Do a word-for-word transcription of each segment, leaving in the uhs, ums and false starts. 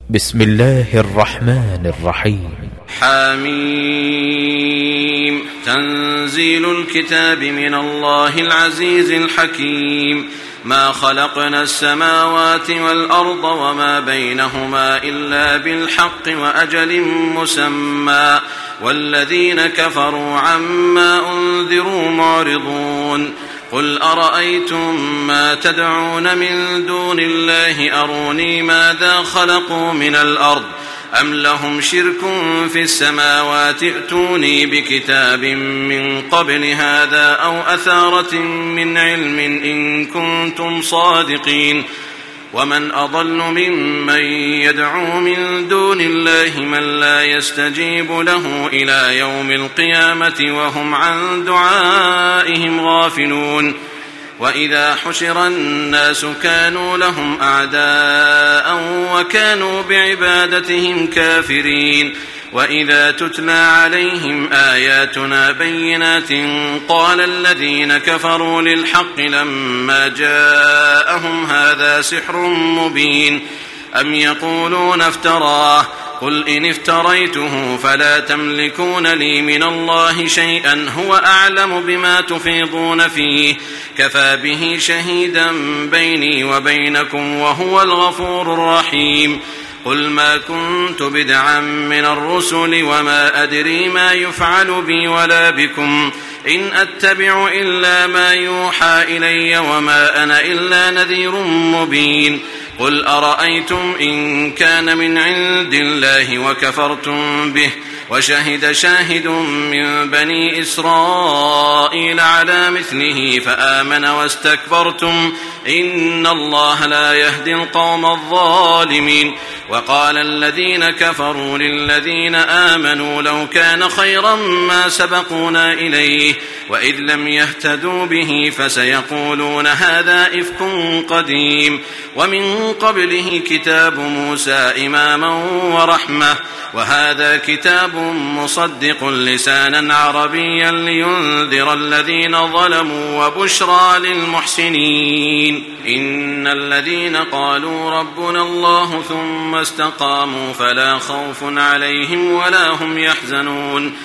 بسم الله الرحمن الرحيم. حميم. تنزيل الكتاب من الله العزيز الحكيم. ما خلقنا السماوات والأرض وما بينهما إلا بالحق وأجل مسمى والذين كفروا عما أنذروا معرضون. قل أرأيتم ما تدعون من دون الله أروني ماذا خلقوا من الأرض أم لهم شرك في السماوات ائتوني بكتاب من قبل هذا أو أثارة من علم إن كنتم صادقين. ومن أضل ممن يدعو من دون الله من لا يستجيب له إلى يوم القيامة وهم عن دعائهم غافلون. وإذا حشر الناس كانوا لهم أعداء وكانوا بعبادتهم كافرين. وإذا تتلى عليهم آياتنا بينات قال الذين كفروا للحق لما جاءهم هذا سحر مبين أم يقولون افتراه قل إن افتريته فلا تملكون لي من الله شيئا هو أعلم بما تفيضون فيه كفى به شهيدا بيني وبينكم وهو الغفور الرحيم. قل ما كنت بدعا من الرسل وما أدري ما يفعل بي ولا بكم إن أتبع إلا ما يوحى إلي وما أنا إلا نذير مبين. قل أرأيتم إن كان من عند الله وكفرتم به وشهد شاهد من بني إسرائيل على مثله فآمن واستكبرتم إن الله لا يهدي القوم الظالمين. وقال الذين كفروا للذين آمنوا لو كان خيرا ما سبقونا إليه وإذ لم يهتدوا به فسيقولون هذا إفك قديم. ومن قبله كتاب موسى إماما ورحمة وهذا كتاب مصدق لسانا عربيا لينذر الذين ظلموا وبشرى للمحسنين. إن الذين قالوا ربنا الله ثم استقاموا فلا خوف عليهم ولا هم يحزنون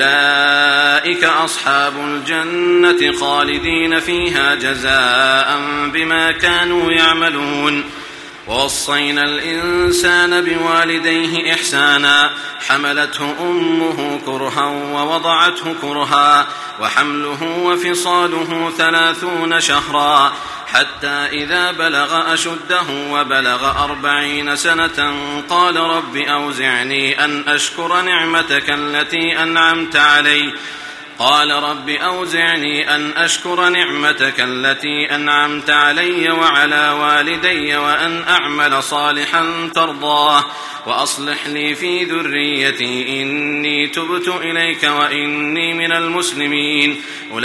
أولئك أصحاب الجنة خالدين فيها جزاء بما كانوا يعملون. ووصينا الإنسان بوالديه إحسانا حملته أمه كرها ووضعته كرها وحمله وفصاله ثلاثون شهرا حتى إذا بلغ أشده وبلغ أربعين سنة قال رب أوزعني أن أشكر نعمتك التي أنعمت علي قال رب أوزعني أن أشكر نعمتك التي أنعمت علي وعلى والدي وأن أعمل صالحا ترضاه وأصلح لي في ذريتي إني تبت إليك وإني من المسلمين.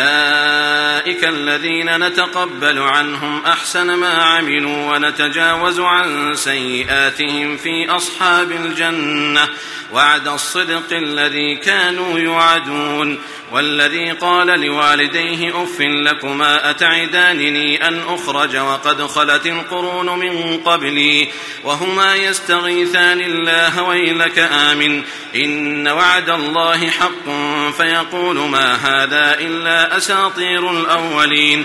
أولئك الذين نتقبل عنهم أحسن ما عملوا ونتجاوز عن سيئاتهم في أصحاب الجنة وعد الصدق الذي كانوا يوعدون. والذي قال لوالديه أف لكما أتعدانني أن أخرج وقد خلت القرون من قبلي وهما يستغيثان الله ويلك آمن إن وعد الله حق فيقول ما هذا إلا أساطير الأولين.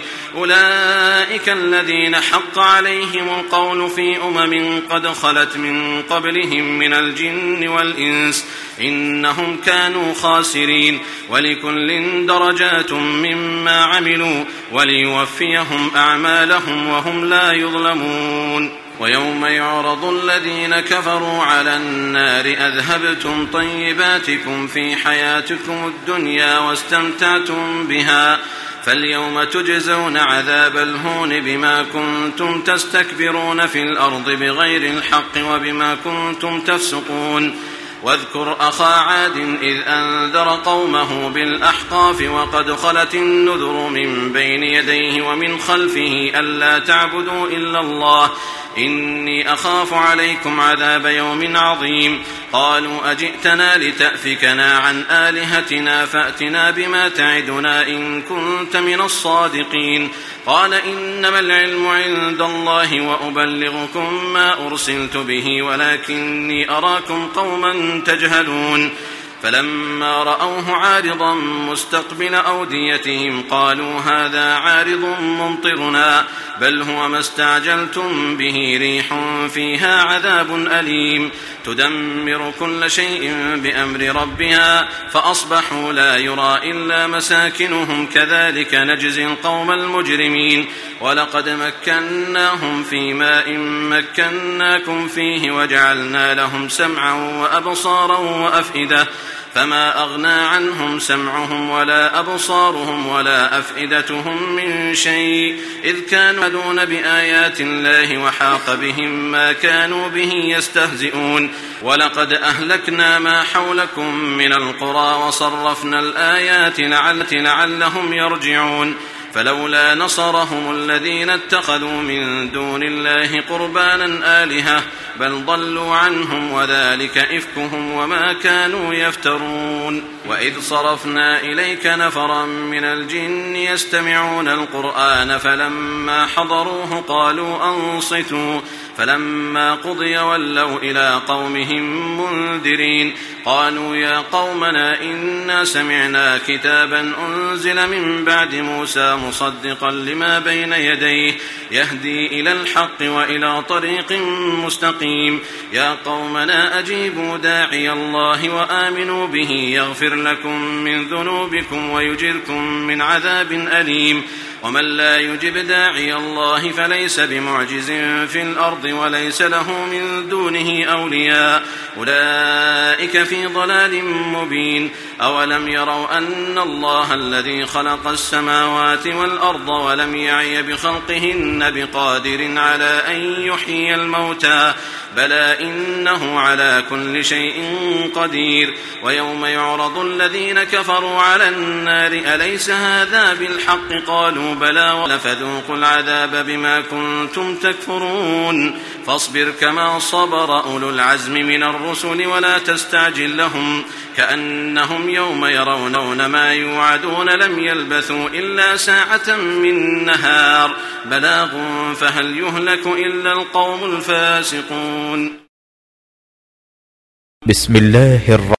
أولئك الذين حق عليهم القول في أمم قد خلت من قبلهم من الجن والإنس إنهم كانوا خاسرين. ولكل درجات مما عملوا وليوفيهم أعمالهم وهم لا يظلمون. ويوم يعرض الذين كفروا على النار أذهبتم طيباتكم في حياتكم الدنيا واستمتعتم بها فاليوم تجزون عذاب الهون بما كنتم تستكبرون في الأرض بغير الحق وبما كنتم تفسقون. واذكر أخا عاد إذ أنذر قومه بالأحقاف وقد خلت النذر من بين يديه ومن خلفه ألا تعبدوا إلا الله إني أخاف عليكم عذاب يوم عظيم قالوا أجئتنا لتأفكنا عن آلهتنا فأتنا بما تعدنا إن كنت من الصادقين قال إنما العلم عند الله وأبلغكم ما أرسلت به ولكني أراكم قوما تجهلون فلما رأوه عارضا مستقبل أوديتهم قالوا هذا عارض ممطرنا بل هو ما استعجلتم به ريح فيها عذاب أليم تدمر كل شيء بأمر ربها فأصبحوا لا يرى إلا مساكنهم كذلك نجزي القوم المجرمين ولقد مكناهم في ماء مكناكم فيه وجعلنا لهم سمعا وأبصارا وأفئدة فما أغنى عنهم سمعهم ولا أبصارهم ولا أفئدتهم من شيء إذ كانوا يدون بآيات الله وحاق بهم ما كانوا به يستهزئون ولقد أهلكنا ما حولكم من القرى وصرفنا الآيات لعلهم يرجعون فلولا نصرهم الذين اتخذوا من دون الله قربانا آلهة بل ضلوا عنهم وذلك إفكهم وما كانوا يفترون وإذ صرفنا إليك نفرا من الجن يستمعون القرآن فلما حضروه قالوا أنصتوا فلما قضي ولوا إلى قومهم منذرين قالوا يا قومنا إنا سمعنا كتابا أنزل من بعد موسى مصدقا لما بين يديه يهدي إلى الحق وإلى طريق مستقيم يا قومنا أجيبوا داعي الله وآمنوا به يغفر لكم من ذنوبكم ويجركم من عذاب أليم ومن لا يجب داعي الله فليس بمعجز في الأرض وليس له من دونه أولياء أولئك في ضلال مبين أولم يروا أن الله الذي خلق السماوات والأرض ولم يعي بخلقهن بقادر على أن يحيي الموتى بلى إنه على كل شيء قدير ويوم يعرض الذين كفروا على النار أليس هذا بالحق قالوا بلى فذوقوا العذاب بما كنتم تكفرون فاصبر كما صبر أولو العزم من الرسل ولا تستعجل لهم كأنهم يوم يرون ما يوعدون لم يلبثوا إلا ساعة من نهار بلاغ فهل يهلك إلا القوم الفاسقون. بسم الله الرحمن